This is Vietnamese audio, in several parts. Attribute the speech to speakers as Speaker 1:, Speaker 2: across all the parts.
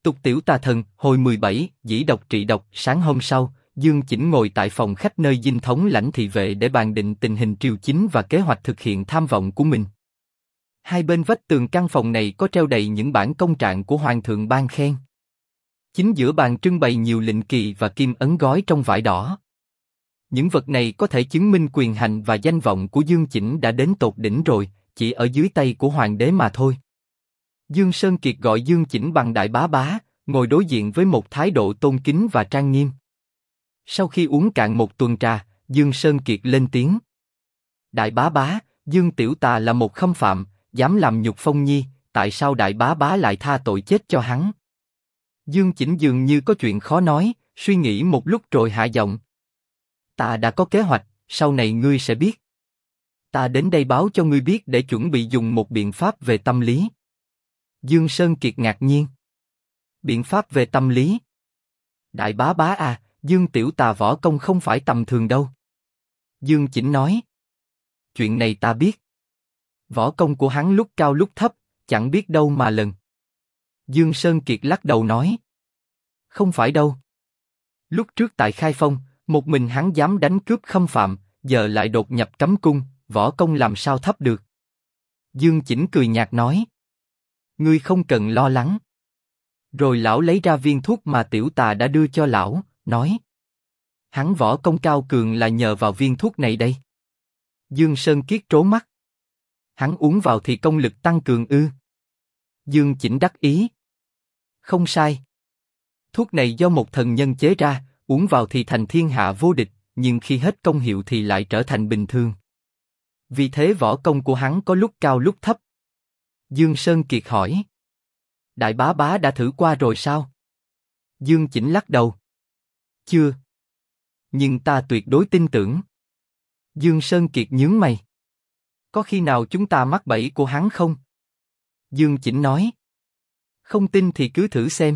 Speaker 1: Tục tiểu tà thần, hồi 17, dĩ độc trị độc. Sáng hôm sau, Dương Chỉnh ngồi tại phòng khách nơi dinh thống lãnh thị vệ để bàn định tình hình triều chính và kế hoạch thực hiện tham vọng của mình. Hai bên vách tường căn phòng này có treo đầy những bản công trạng của hoàng thượng ban khen. Chính giữa bàn trưng bày nhiều lệnh kỳ và kim ấn gói trong vải đỏ. Những vật này có thể chứng minh quyền hành và danh vọng của Dương Chỉnh đã đến tột đỉnh rồi, chỉ ở dưới tay của hoàng đế mà thôi. Dương Sơn Kiệt gọi Dương Chỉnh bằng đại bá bá, ngồi đối diện với một thái độ tôn kính và trang nghiêm. Sau khi uống cạn một tuần trà, Dương Sơn Kiệt lên tiếng. Đại bá bá, Dương Tiểu Tà là một khâm phạm, dám làm nhục Phong Nhi, tại sao đại bá bá lại tha tội chết cho hắn? Dương Chỉnh dường như có chuyện khó nói, suy nghĩ một lúc rồi hạ giọng. Ta đã có kế hoạch, sau này ngươi sẽ biết. Ta đến đây báo cho ngươi biết để chuẩn bị dùng một biện pháp về tâm lý. Dương Sơn Kiệt ngạc nhiên. Biện pháp về tâm lý? Đại bá bá à, Dương Tiểu Tà võ công không phải tầm thường đâu. Dương Chỉnh nói. Chuyện này ta biết. Võ công của hắn lúc cao lúc thấp, chẳng biết đâu mà lần. Dương Sơn Kiệt lắc đầu nói. Không phải đâu. Lúc trước tại Khai Phong, một mình hắn dám đánh cướp khâm phạm, giờ lại đột nhập cấm cung, võ công làm sao thấp được. Dương Chỉnh cười nhạt nói. Ngươi không cần lo lắng. Rồi lão lấy ra viên thuốc mà Tiểu Tà đã đưa cho lão, nói. Hắn võ công cao cường là nhờ vào viên thuốc này đây. Dương Sơn Kiệt trố mắt. Hắn uống vào thì công lực tăng cường ư? Dương Chỉnh đắc ý. Không sai. Thuốc này do một thần nhân chế ra, uống vào thì thành thiên hạ vô địch, nhưng khi hết công hiệu thì lại trở thành bình thường. Vì thế võ công của hắn có lúc cao lúc thấp. Dương Sơn Kiệt hỏi. Đại bá bá đã thử qua rồi sao? Dương Chỉnh lắc đầu. Chưa. Nhưng ta tuyệt đối tin tưởng. Dương Sơn Kiệt nhướng mày. Có khi nào chúng ta mắc bẫy của hắn không? Dương Chỉnh nói. Không tin thì cứ thử xem.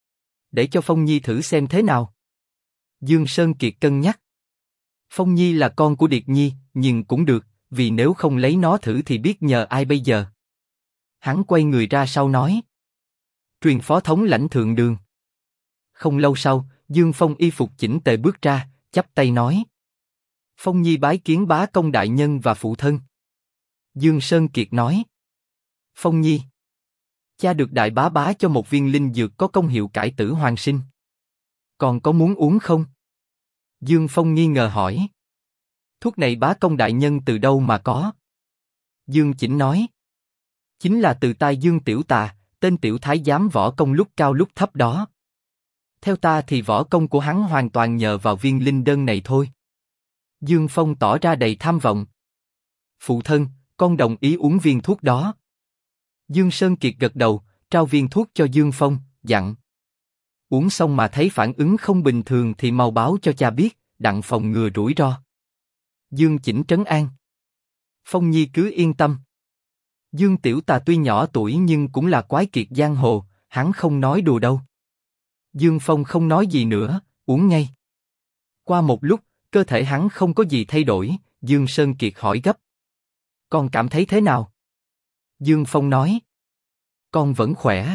Speaker 1: Để cho Phong Nhi thử xem thế nào. Dương Sơn Kiệt cân nhắc. Phong Nhi là con của Điệt Nhi, nhưng cũng được, vì nếu không lấy nó thử thì biết nhờ ai bây giờ. Hắn quay người ra sau nói. Truyền phó thống lãnh thượng đường. Không lâu sau, Dương Phong y phục chỉnh tề bước ra, chắp tay nói. Phong Nhi bái kiến bá công đại nhân và phụ thân. Dương Sơn Kiệt nói. Phong Nhi. Cha được đại bá bá cho một viên linh dược có công hiệu cải tử hoàn sinh. Còn có muốn uống không? Dương Phong nghi ngờ hỏi. Thuốc này bá công đại nhân từ đâu mà có? Dương Chỉnh nói. Chính là từ tay Dương Tiểu Tà, tên tiểu thái giám võ công lúc cao lúc thấp đó. Theo ta thì võ công của hắn hoàn toàn nhờ vào viên linh đơn này thôi. Dương Phong tỏ ra đầy tham vọng. Phụ thân, con đồng ý uống viên thuốc đó. Dương Sơn Kiệt gật đầu, trao viên thuốc cho Dương Phong, dặn. Uống xong mà thấy phản ứng không bình thường thì mau báo cho cha biết, đặng phòng ngừa rủi ro. Dương Chỉnh trấn an. Phong Nhi cứ yên tâm. Dương Tiểu Tà tuy nhỏ tuổi nhưng cũng là quái kiệt giang hồ, hắn không nói đùa đâu. Dương Phong không nói gì nữa, uống ngay. Qua một lúc, cơ thể hắn không có gì thay đổi, Dương Sơn Kiệt hỏi gấp. Con cảm thấy thế nào? Dương Phong nói. Con vẫn khỏe.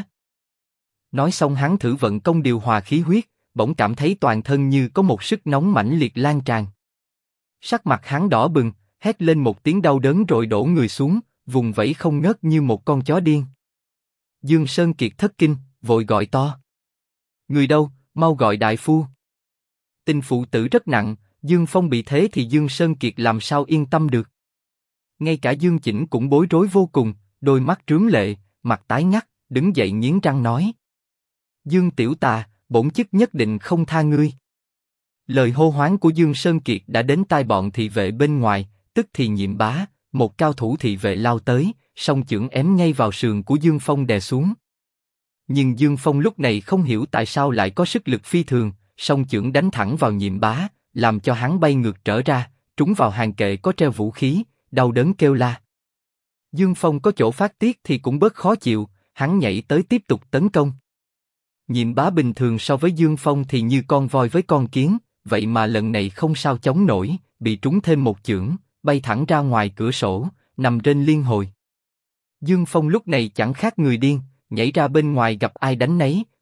Speaker 1: Nói xong hắn thử vận công điều hòa khí huyết, bỗng cảm thấy toàn thân như có một sức nóng mãnh liệt lan tràn. Sắc mặt hắn đỏ bừng, hét lên một tiếng đau đớn rồi đổ người xuống, vùng vẫy không ngớt như một con chó điên. Dương Sơn Kiệt thất kinh, vội gọi to. Người đâu, mau gọi đại phu. Tình phụ tử rất nặng, Dương Phong bị thế thì Dương Sơn Kiệt làm sao yên tâm được. Ngay cả Dương Chỉnh cũng bối rối vô cùng, đôi mắt trướng lệ, mặt tái ngắt, đứng dậy nghiến răng nói. Dương Tiểu Tà, bổn chức nhất định không tha ngươi. Lời hô hoán của Dương Sơn Kiệt đã đến tai bọn thị vệ bên ngoài, tức thì Nhiệm Bá, một cao thủ thị vệ lao tới, song chưởng ém ngay vào sườn của Dương Phong đè xuống. Nhưng Dương Phong lúc này không hiểu tại sao lại có sức lực phi thường, song chưởng đánh thẳng vào Nhiệm Bá, làm cho hắn bay ngược trở ra, trúng vào hàng kệ có treo vũ khí, đau đớn kêu la. Dương Phong có chỗ phát tiết thì cũng bớt khó chịu, hắn nhảy tới tiếp tục tấn công. Nhiệm Bá bình thường so với Dương Phong thì như con voi với con kiến, vậy mà lần này không sao chống nổi, bị trúng thêm một chưởng, bay thẳng ra ngoài cửa sổ, nằm trên liên hồi. Dương Phong lúc này chẳng khác người điên, nhảy ra bên ngoài gặp ai đánh nấy,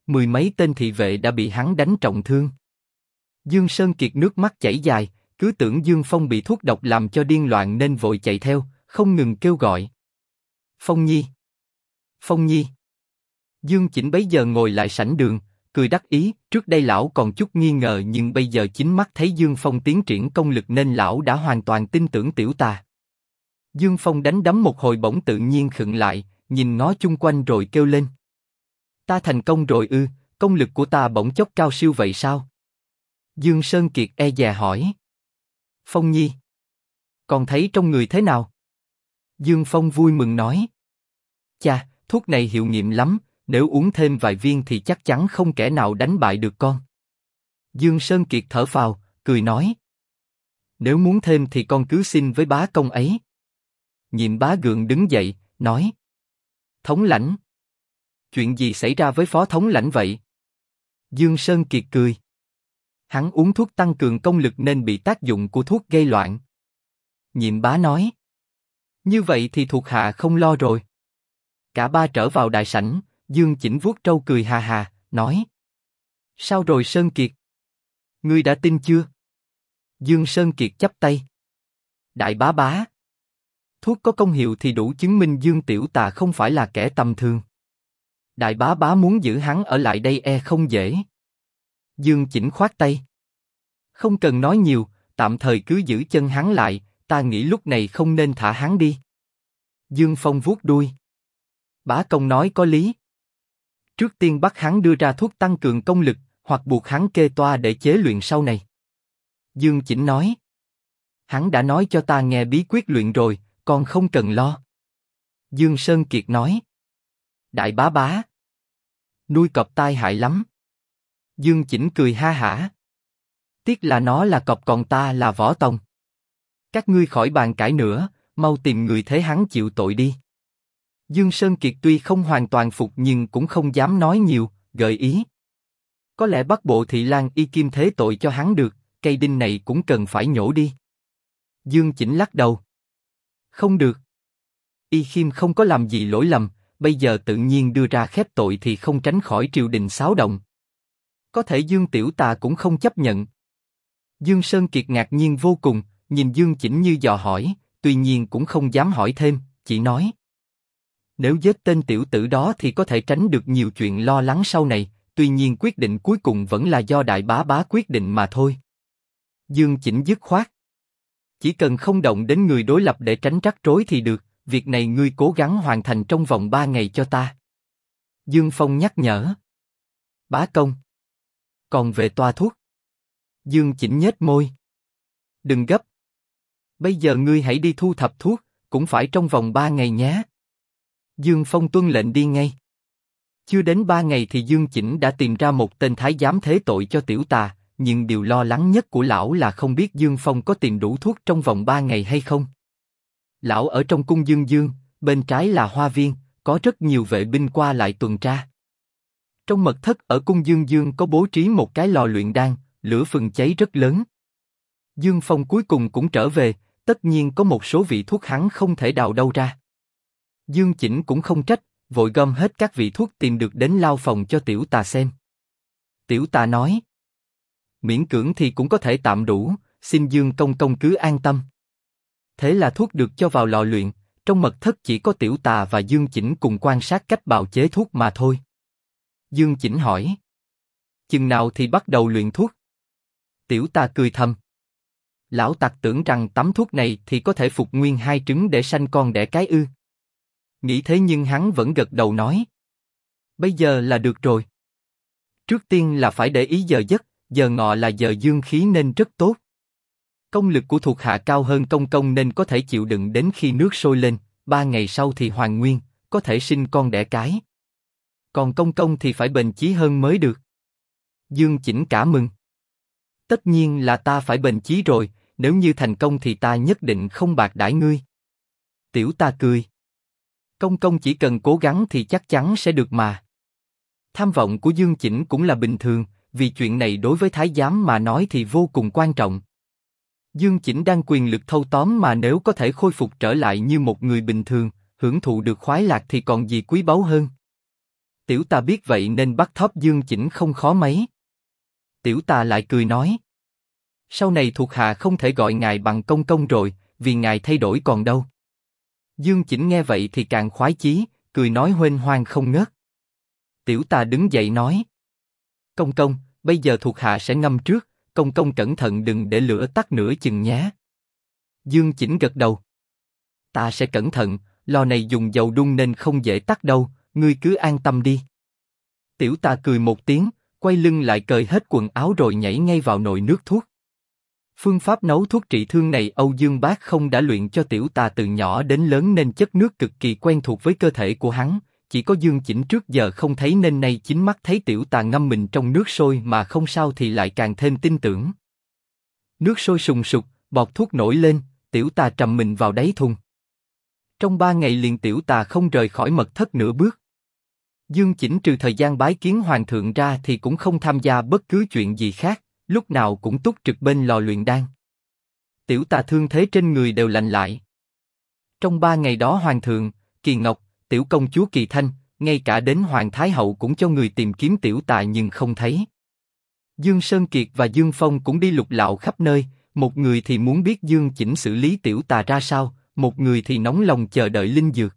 Speaker 1: 10 mấy tên thị vệ đã bị hắn đánh trọng thương. Dương Sơn Kiệt nước mắt chảy dài, cứ tưởng Dương Phong bị thuốc độc làm cho điên loạn nên vội chạy theo, không ngừng kêu gọi. Phong Nhi! Phong Nhi! Dương Chỉnh bấy giờ ngồi lại sảnh đường, cười đắc ý, trước đây lão còn chút nghi ngờ nhưng bây giờ chính mắt thấy Dương Phong tiến triển công lực nên lão đã hoàn toàn tin tưởng tiểu tà. Dương Phong đánh đấm một hồi bỗng tự nhiên khựng lại, nhìn ngó chung quanh rồi kêu lên. Ta thành công rồi ư, công lực của ta bỗng chốc cao siêu vậy sao? Dương Sơn Kiệt e dè hỏi. Phong Nhi! Còn thấy trong người thế nào? Dương Phong vui mừng nói. Chà, thuốc này hiệu nghiệm lắm, nếu uống thêm vài viên thì chắc chắn không kẻ nào đánh bại được con. Dương Sơn Kiệt thở phào, cười nói. Nếu muốn thêm thì con cứ xin với bá công ấy. Nhiệm bá gượng đứng dậy, nói. Thống lãnh! Chuyện gì xảy ra với phó thống lãnh vậy? Dương Sơn Kiệt cười. Hắn uống thuốc tăng cường công lực nên bị tác dụng của thuốc gây loạn. Nhiệm bá nói. Như vậy thì thuộc hạ không lo rồi. Cả ba trở vào đại sảnh, Dương Chỉnh vuốt râu cười hà hà, nói. Sao rồi Sơn Kiệt? Ngươi đã tin chưa? Dương Sơn Kiệt chắp tay. Đại bá bá! Thuốc có công hiệu thì đủ chứng minh Dương Tiểu Tà không phải là kẻ tầm thường. Đại bá bá muốn giữ hắn ở lại đây e không dễ. Dương Chỉnh khoát tay. Không cần nói nhiều, tạm thời cứ giữ chân hắn lại, ta nghĩ lúc này không nên thả hắn đi. Dương Phong vuốt đuôi. Bá công nói có lý. Trước tiên bắt hắn đưa ra thuốc tăng cường công lực, hoặc buộc hắn kê toa để chế luyện sau này. Dương Chỉnh nói. Hắn đã nói cho ta nghe bí quyết luyện rồi, con không cần lo. Dương Sơn Kiệt nói. Đại bá bá! Nuôi cọp tai hại lắm. Dương Chỉnh cười ha hả. Tiếc là nó là cọp còn ta là võ tòng. Các ngươi khỏi bàn cãi nữa, mau tìm người thế hắn chịu tội đi. Dương Sơn Kiệt tuy không hoàn toàn phục nhưng cũng không dám nói nhiều, gợi ý. Có lẽ bắt bộ thị lang y kim thế tội cho hắn được, cây đinh này cũng cần phải nhổ đi. Dương Chỉnh lắc đầu. Không được. Y Khiêm không có làm gì lỗi lầm, bây giờ tự nhiên đưa ra khép tội thì không tránh khỏi triều đình xáo động. Có thể Dương Tiểu Tà cũng không chấp nhận. Dương Sơn Kiệt ngạc nhiên vô cùng, nhìn Dương Chỉnh như dò hỏi, tuy nhiên cũng không dám hỏi thêm, chỉ nói. Nếu giết tên tiểu tử đó thì có thể tránh được nhiều chuyện lo lắng sau này, tuy nhiên quyết định cuối cùng vẫn là do đại bá bá quyết định mà thôi. Dương Chỉnh dứt khoát. Chỉ cần không động đến người đối lập để tránh rắc rối thì được, việc này ngươi cố gắng hoàn thành trong vòng 3 ngày cho ta. Dương Phong nhắc nhở. Bá công. Còn về toa thuốc. Dương Chỉnh nhếch môi. Đừng gấp. Bây giờ ngươi hãy đi thu thập thuốc, cũng phải trong vòng 3 ngày nhé. Dương Phong tuân lệnh đi ngay. Chưa đến 3 ngày thì Dương Chỉnh đã tìm ra một tên thái giám thế tội cho Tiểu Tà, nhưng điều lo lắng nhất của lão là không biết Dương Phong có tìm đủ thuốc trong vòng 3 ngày hay không. Lão ở trong cung Dương Dương, bên trái là hoa viên, có rất nhiều vệ binh qua lại tuần tra. Trong mật thất ở cung Dương Dương có bố trí một cái lò luyện đan, lửa phừng cháy rất lớn. Dương Phong cuối cùng cũng trở về, tất nhiên có một số vị thuốc hắn không thể đào đâu ra. Dương Chỉnh cũng không trách, vội gom hết các vị thuốc tìm được đến lao phòng cho Tiểu Tà xem. Tiểu Tà nói. Miễn cưỡng thì cũng có thể tạm đủ, xin Dương công công cứ an tâm. Thế là thuốc được cho vào lò luyện, trong mật thất chỉ có Tiểu Tà và Dương Chỉnh cùng quan sát cách bào chế thuốc mà thôi. Dương Chỉnh hỏi. Chừng nào thì bắt đầu luyện thuốc? Tiểu Tà cười thầm. Lão tặc tưởng rằng tắm thuốc này thì có thể phục nguyên 2 trứng để sanh con đẻ cái ư? Nghĩ thế nhưng hắn vẫn gật đầu nói. Bây giờ là được rồi. Trước tiên là phải để ý giờ giấc, giờ ngọ là giờ dương khí nên rất tốt. Công lực của thuộc hạ cao hơn công công nên có thể chịu đựng đến khi nước sôi lên, 3 ngày sau thì hoàn nguyên, có thể sinh con đẻ cái. Còn công công thì phải bền chí hơn mới được. Dương Chỉnh cả mừng. Tất nhiên là ta phải bền chí rồi, nếu như thành công thì ta nhất định không bạc đãi ngươi. Tiểu Tà cười. Công công chỉ cần cố gắng thì chắc chắn sẽ được mà. Tham vọng của Dương Chỉnh cũng là bình thường, vì chuyện này đối với thái giám mà nói thì vô cùng quan trọng. Dương Chỉnh đang quyền lực thâu tóm mà nếu có thể khôi phục trở lại như một người bình thường, hưởng thụ được khoái lạc thì còn gì quý báu hơn. Tiểu tà biết vậy nên bắt thóp Dương Chỉnh không khó mấy. Tiểu tà lại cười nói. Sau này thuộc hạ không thể gọi ngài bằng công công rồi, vì ngài thay đổi còn đâu. Dương Chỉnh nghe vậy thì càng khoái chí, cười nói huênh hoang không ngớt. Tiểu tà đứng dậy nói. Công công, bây giờ thuộc hạ sẽ ngâm trước, công công cẩn thận đừng để lửa tắt nửa chừng nhé. Dương Chỉnh gật đầu. Ta sẽ cẩn thận, lò này dùng dầu đun nên không dễ tắt đâu, ngươi cứ an tâm đi. Tiểu tà cười một tiếng, quay lưng lại cởi hết quần áo rồi nhảy ngay vào nồi nước thuốc. Phương pháp nấu thuốc trị thương này Âu Dương Bác không đã luyện cho tiểu tà từ nhỏ đến lớn nên chất nước cực kỳ quen thuộc với cơ thể của hắn, chỉ có Dương Chỉnh trước giờ không thấy nên nay chính mắt thấy tiểu tà ngâm mình trong nước sôi mà không sao thì lại càng thêm tin tưởng. Nước sôi sùng sục, bọt thuốc nổi lên, tiểu tà trầm mình vào đáy thùng. Trong 3 ngày liền tiểu tà không rời khỏi mật thất nửa bước. Dương Chỉnh trừ thời gian bái kiến hoàng thượng ra thì cũng không tham gia bất cứ chuyện gì khác, lúc nào cũng túc trực bên lò luyện đan. Tiểu tà thương thế trên người đều lành lại. Trong 3 ngày đó hoàng thượng, Kỳ Ngọc, tiểu công chúa Kỳ Thanh, ngay cả đến hoàng thái hậu cũng cho người tìm kiếm tiểu tà nhưng không thấy. Dương Sơn Kiệt và Dương Phong cũng đi lục lạo khắp nơi, một người thì muốn biết Dương Chỉnh xử lý tiểu tà ra sao, một người thì nóng lòng chờ đợi linh dược.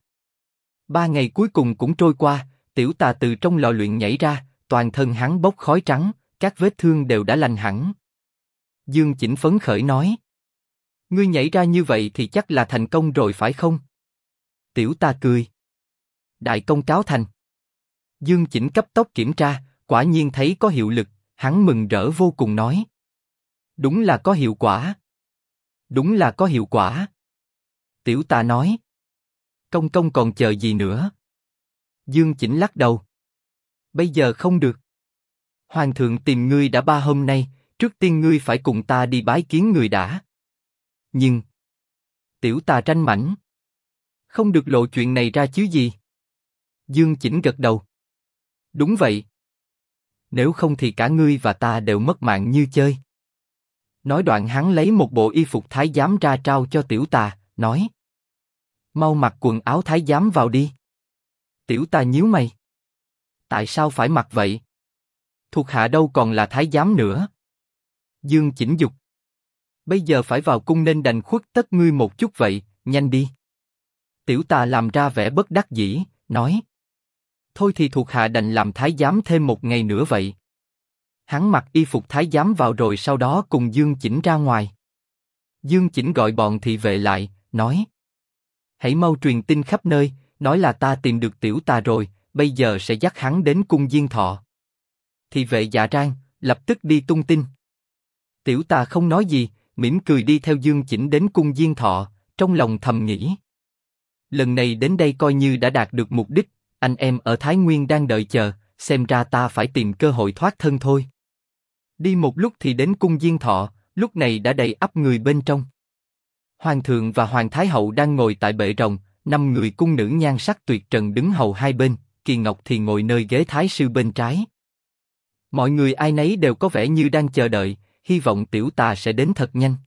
Speaker 1: 3 ngày cuối cùng cũng trôi qua, tiểu tà từ trong lò luyện nhảy ra, toàn thân hắn bốc khói trắng, các vết thương đều đã lành hẳn. Dương Chỉnh phấn khởi nói. Ngươi nhảy ra như vậy thì chắc là thành công rồi phải không? Tiểu tà cười. Đại công cáo thành. Dương Chỉnh cấp tốc kiểm tra, quả nhiên thấy có hiệu lực, hắn mừng rỡ vô cùng nói. Đúng là có hiệu quả. Đúng là có hiệu quả. Tiểu tà nói. Công công còn chờ gì nữa? Dương Chỉnh lắc đầu. Bây giờ không được. Hoàng thượng tìm ngươi đã 3 hôm nay, trước tiên ngươi phải cùng ta đi bái kiến người đã. Nhưng tiểu tà tranh mảnh. Không được lộ chuyện này ra chứ gì? Dương Chỉnh gật đầu. Đúng vậy. Nếu không thì cả ngươi và ta đều mất mạng như chơi. Nói đoạn hắn lấy một bộ y phục thái giám ra trao cho tiểu tà, nói. Mau mặc quần áo thái giám vào đi. Tiểu tà nhíu mày. Tại sao phải mặc vậy? Thuộc hạ đâu còn là thái giám nữa. Dương Chỉnh dục. Bây giờ phải vào cung nên đành khuất tất ngươi một chút vậy, nhanh đi. Tiểu tà làm ra vẻ bất đắc dĩ, nói. Thôi thì thuộc hạ đành làm thái giám thêm 1 ngày nữa vậy. Hắn mặc y phục thái giám vào rồi sau đó cùng Dương Chỉnh ra ngoài. Dương Chỉnh gọi bọn thị vệ lại, nói. Hãy mau truyền tin khắp nơi, nói là ta tìm được tiểu tà rồi, bây giờ sẽ dắt hắn đến cung Diên Thọ. Thị vệ dạ rang, lập tức đi tung tin. Tiểu tà không nói gì, mỉm cười đi theo Dương Chỉnh đến cung Diên Thọ, trong lòng thầm nghĩ. Lần này đến đây coi như đã đạt được mục đích, anh em ở Thái Nguyên đang đợi chờ, xem ra ta phải tìm cơ hội thoát thân thôi. Đi một lúc thì đến cung Diên Thọ, lúc này đã đầy ắp người bên trong. Hoàng thượng và Hoàng Thái Hậu đang ngồi tại bệ rồng, 5 người cung nữ nhan sắc tuyệt trần đứng hầu hai bên, Kỳ Ngọc thì ngồi nơi ghế thái sư bên trái. Mọi người ai nấy đều có vẻ như đang chờ đợi, hy vọng tiểu tà sẽ đến thật nhanh.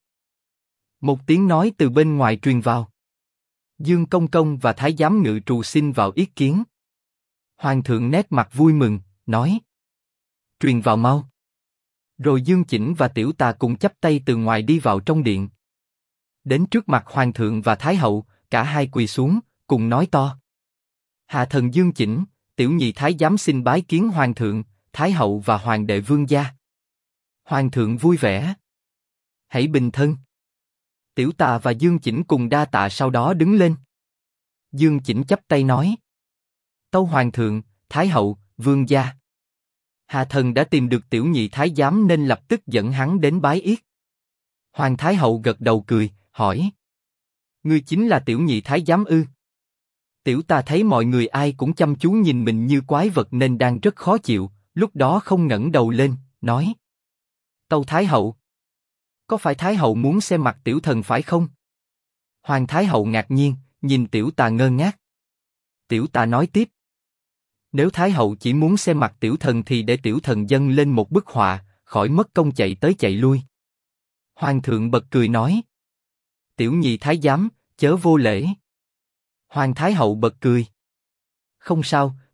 Speaker 1: Một tiếng nói từ bên ngoài truyền vào. Dương Công Công và Thái giám Ngự Trù xin vào yết kiến. Hoàng thượng nét mặt vui mừng, nói. Truyền vào mau. Rồi Dương Chỉnh và tiểu tà cùng chắp tay từ ngoài đi vào trong điện. Đến trước mặt Hoàng thượng và Thái hậu, cả hai quỳ xuống, cùng nói to. Hạ thần Dương Chỉnh, tiểu nhị Thái giám xin bái kiến Hoàng thượng, Thái hậu và Hoàng đệ vương gia. Hoàng thượng vui vẻ. Hãy bình thân. Tiểu tà và Dương Chỉnh cùng đa tạ sau đó đứng lên. Dương Chỉnh chắp tay nói. Tâu Hoàng thượng, Thái hậu, vương gia. Hạ thần đã tìm được tiểu nhị Thái giám nên lập tức dẫn hắn đến bái yết. Hoàng Thái hậu gật đầu cười, hỏi. Ngươi chính là tiểu nhị Thái giám ư? Tiểu tà thấy mọi người ai cũng chăm chú nhìn mình như quái vật nên đang rất khó chịu, lúc đó không ngẩng đầu lên, nói. Tâu Thái hậu. Có phải Thái hậu muốn xem mặt tiểu thần phải không? Hoàng Thái hậu ngạc nhiên, nhìn tiểu tà ngơ ngác. Tiểu tà nói tiếp. Nếu Thái hậu chỉ muốn xem mặt tiểu thần thì để tiểu thần dâng lên một bức họa, khỏi mất công chạy tới chạy lui. Hoàng thượng bật cười nói. Tiểu nhị Thái giám, chớ vô lễ. Hoàng Thái hậu bật cười. Không sao,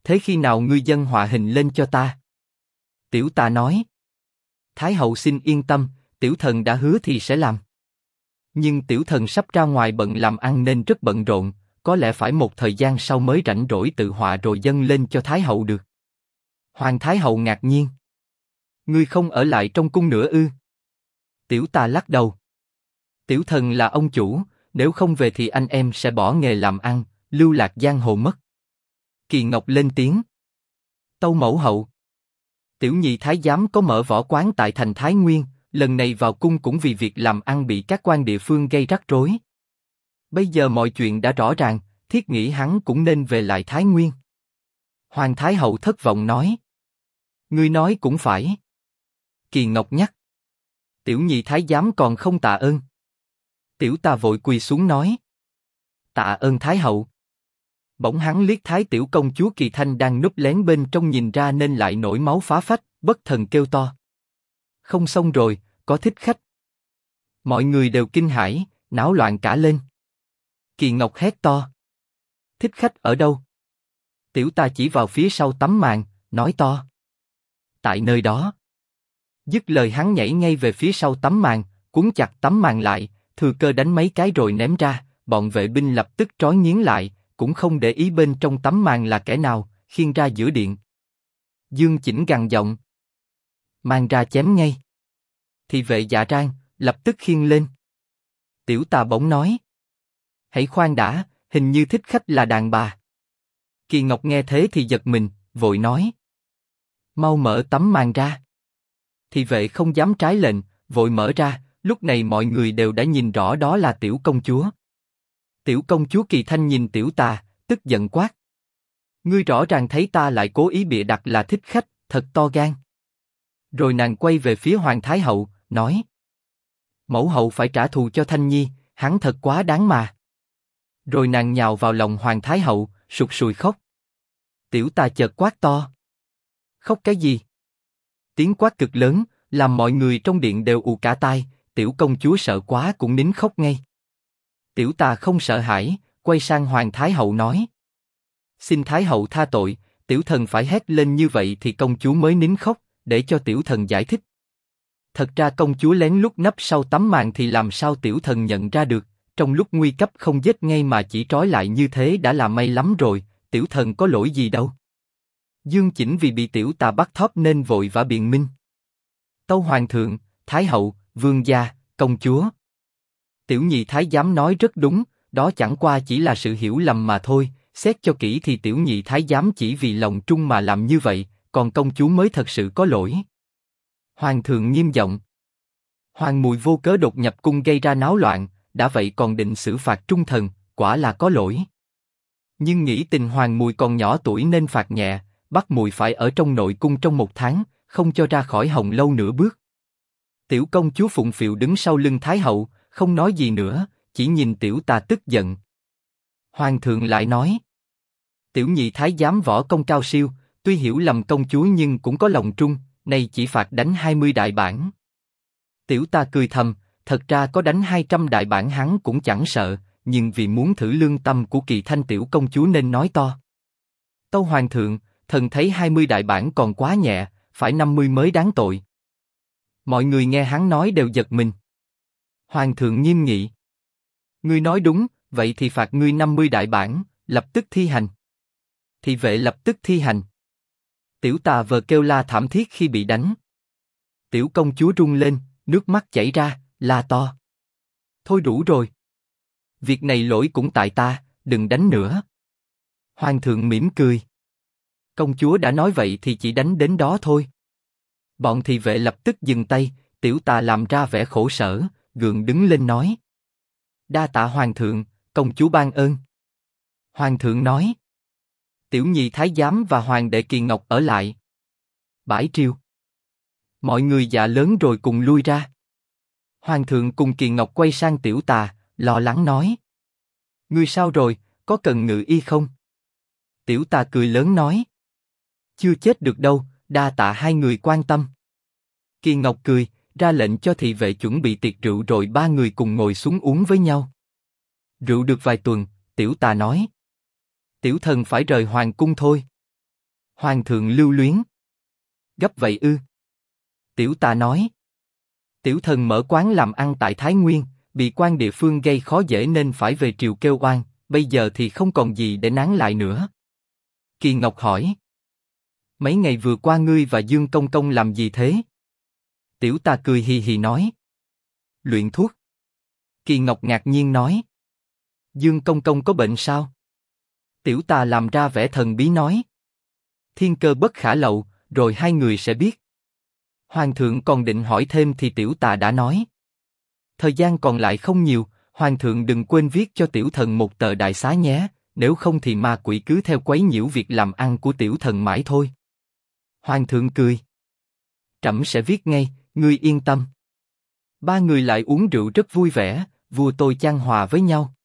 Speaker 1: thế khi nào ngươi dâng họa hình lên cho ta? Tiểu Tà nói. Thái hậu xin yên tâm, tiểu thần đã hứa thì sẽ làm. Nhưng tiểu thần sắp ra ngoài bận làm ăn nên rất bận rộn, có lẽ phải một thời gian sau mới rảnh rỗi tự họa rồi dâng lên cho Thái hậu được. Hoàng Thái hậu ngạc nhiên. Ngươi không ở lại trong cung nữa ư? Tiểu Tà lắc đầu. Tiểu thần là ông chủ, nếu không về thì anh em sẽ bỏ nghề làm ăn, lưu lạc giang hồ mất. Kỳ Ngọc lên tiếng. Tâu mẫu hậu. Tiểu nhị thái giám có mở võ quán tại thành Thái Nguyên, lần này vào cung cũng vì việc làm ăn bị các quan địa phương gây rắc rối. Bây giờ mọi chuyện đã rõ ràng, thiết nghĩ hắn cũng nên về lại Thái Nguyên. Hoàng Thái hậu thất vọng nói. Ngươi nói cũng phải. Kỳ Ngọc nhắc. Tiểu nhị thái giám còn không tạ ơn. Tiểu Tà vội quỳ xuống nói. Tạ ơn Thái hậu. Bỗng hắn liếc Thái tiểu công chúa Kỳ Thanh đang núp lén bên trong nhìn ra nên lại nổi máu phá phách, bất thần kêu to. Không xong rồi, có thích khách. Mọi người đều kinh hãi, náo loạn cả lên. Kỳ Ngọc hét to. Thích khách ở đâu? Tiểu Tà chỉ vào phía sau tấm màn, nói to. Tại nơi đó. Dứt lời hắn nhảy ngay về phía sau tấm màn, cuốn chặt tấm màn lại, thừa cơ đánh mấy cái rồi ném ra, bọn vệ binh lập tức trói nghiến lại, cũng không để ý bên trong tấm màn là kẻ nào, khiêng ra giữa điện. Dương Chỉnh gằn giọng. Mang ra chém ngay. Thị vệ dạ trang, lập tức khiêng lên. Tiểu Tà bỗng nói. Hãy khoan đã, hình như thích khách là đàn bà. Kỳ Ngọc nghe thế thì giật mình, vội nói. Mau mở tấm màn ra. Thị vệ không dám trái lệnh, vội mở ra, lúc này mọi người đều đã nhìn rõ đó là tiểu công chúa. Tiểu công chúa Kỳ Thanh nhìn Tiểu Tà, tức giận quát. Ngươi rõ ràng thấy ta lại cố ý bịa đặt là thích khách, thật to gan. Rồi nàng quay về phía Hoàng Thái hậu, nói. Mẫu hậu phải trả thù cho Thanh Nhi, hắn thật quá đáng mà. Rồi nàng nhào vào lòng Hoàng Thái hậu, sụt sùi khóc. Tiểu Tà chợt quát to. Khóc cái gì? Tiếng quát cực lớn, làm mọi người trong điện đều ù cả tai, tiểu công chúa sợ quá cũng nín khóc ngay. Tiểu Tà không sợ hãi, quay sang Hoàng Thái hậu nói. Xin Thái hậu tha tội, tiểu thần phải hét lên như vậy thì công chúa mới nín khóc, để cho tiểu thần giải thích. Thật ra công chúa lén lút nấp sau tấm màn thì làm sao tiểu thần nhận ra được, trong lúc nguy cấp không giết ngay mà chỉ trói lại như thế đã là may lắm rồi, tiểu thần có lỗi gì đâu. Dương Chỉnh vì bị Tiểu Tà bắt thóp nên vội vã biện minh. Tâu Hoàng thượng, Thái hậu, vương gia, công chúa. Tiểu nhị thái giám nói rất đúng, đó chẳng qua chỉ là sự hiểu lầm mà thôi, xét cho kỹ thì tiểu nhị thái giám chỉ vì lòng trung mà làm như vậy, còn công chúa mới thật sự có lỗi. Hoàng thượng nghiêm giọng. Hoàng mùi vô cớ đột nhập cung gây ra náo loạn, đã vậy còn định xử phạt trung thần, quả là có lỗi. Nhưng nghĩ tình Hoàng mùi còn nhỏ tuổi nên phạt nhẹ, bắt mùi phải ở trong nội cung trong 1 tháng, không cho ra khỏi Hồng Lâu nửa bước. Tiểu công chúa phụng phịu đứng sau lưng Thái hậu, không nói gì nữa, chỉ nhìn Tiểu Tà tức giận. Hoàng thượng lại nói. Tiểu nhị thái giám võ công cao siêu, tuy hiểu lầm công chúa nhưng cũng có lòng trung, nay chỉ phạt đánh 20 đại bản. Tiểu Tà cười thầm, thật ra có đánh 200 đại bản hắn cũng chẳng sợ, nhưng vì muốn thử lương tâm của Kỳ Thanh tiểu công chúa nên nói to. Tâu Hoàng thượng, thần thấy 20 đại bản còn quá nhẹ, phải 50 mới đáng tội. Mọi người nghe hắn nói đều giật mình. Hoàng thượng nghiêm nghị. Ngươi nói đúng, vậy thì phạt ngươi 50 đại bản, lập tức thi hành. Thị vệ lập tức thi hành. Tiểu Tà vờ kêu la thảm thiết khi bị đánh. Tiểu công chúa run lên, nước mắt chảy ra, la to. Thôi đủ rồi. Việc này lỗi cũng tại ta, đừng đánh nữa. Hoàng thượng mỉm cười. Công chúa đã nói vậy thì chỉ đánh đến đó thôi. Bọn thị vệ lập tức dừng tay, Tiểu Tà làm ra vẻ khổ sở, gượng đứng lên nói. Đa tạ Hoàng thượng, công chúa ban ơn. Hoàng thượng nói. Tiểu nhị thái giám và Hoàng đệ Kỳ Ngọc ở lại. Bãi triều. Mọi người dạ lớn rồi cùng lui ra. Hoàng thượng cùng Kỳ Ngọc quay sang Tiểu Tà, lo lắng nói. Ngươi sao rồi, có cần ngự y không? Tiểu Tà cười lớn nói. Chưa chết được đâu, đa tạ hai người quan tâm. Kỳ Ngọc cười, ra lệnh cho thị vệ chuẩn bị tiệc rượu rồi 3 người cùng ngồi xuống uống với nhau. Rượu được vài tuần, Tiểu Tà nói. Tiểu thần phải rời hoàng cung thôi. Hoàng thượng lưu luyến. Gấp vậy ư? Tiểu tà nói. Tiểu thần mở quán làm ăn tại Thái Nguyên, bị quan địa phương gây khó dễ nên phải về triều kêu oan, bây giờ thì không còn gì để nán lại nữa. Kỳ Ngọc hỏi. Mấy ngày vừa qua ngươi và Dương Công Công làm gì thế? Tiểu tà cười hì hì nói. Luyện thuốc. Kỳ Ngọc ngạc nhiên nói. Dương Công Công có bệnh sao? Tiểu tà làm ra vẻ thần bí nói. Thiên cơ bất khả lậu, rồi hai người sẽ biết. Hoàng thượng còn định hỏi thêm thì tiểu tà đã nói. Thời gian còn lại không nhiều, hoàng thượng đừng quên viết cho tiểu thần một tờ đại xá nhé, nếu không thì ma quỷ cứ theo quấy nhiễu việc làm ăn của tiểu thần mãi thôi. Hoàng thượng cười. Trẫm sẽ viết ngay, ngươi yên tâm. Ba người lại uống rượu rất vui vẻ, vua tôi chan hòa với nhau.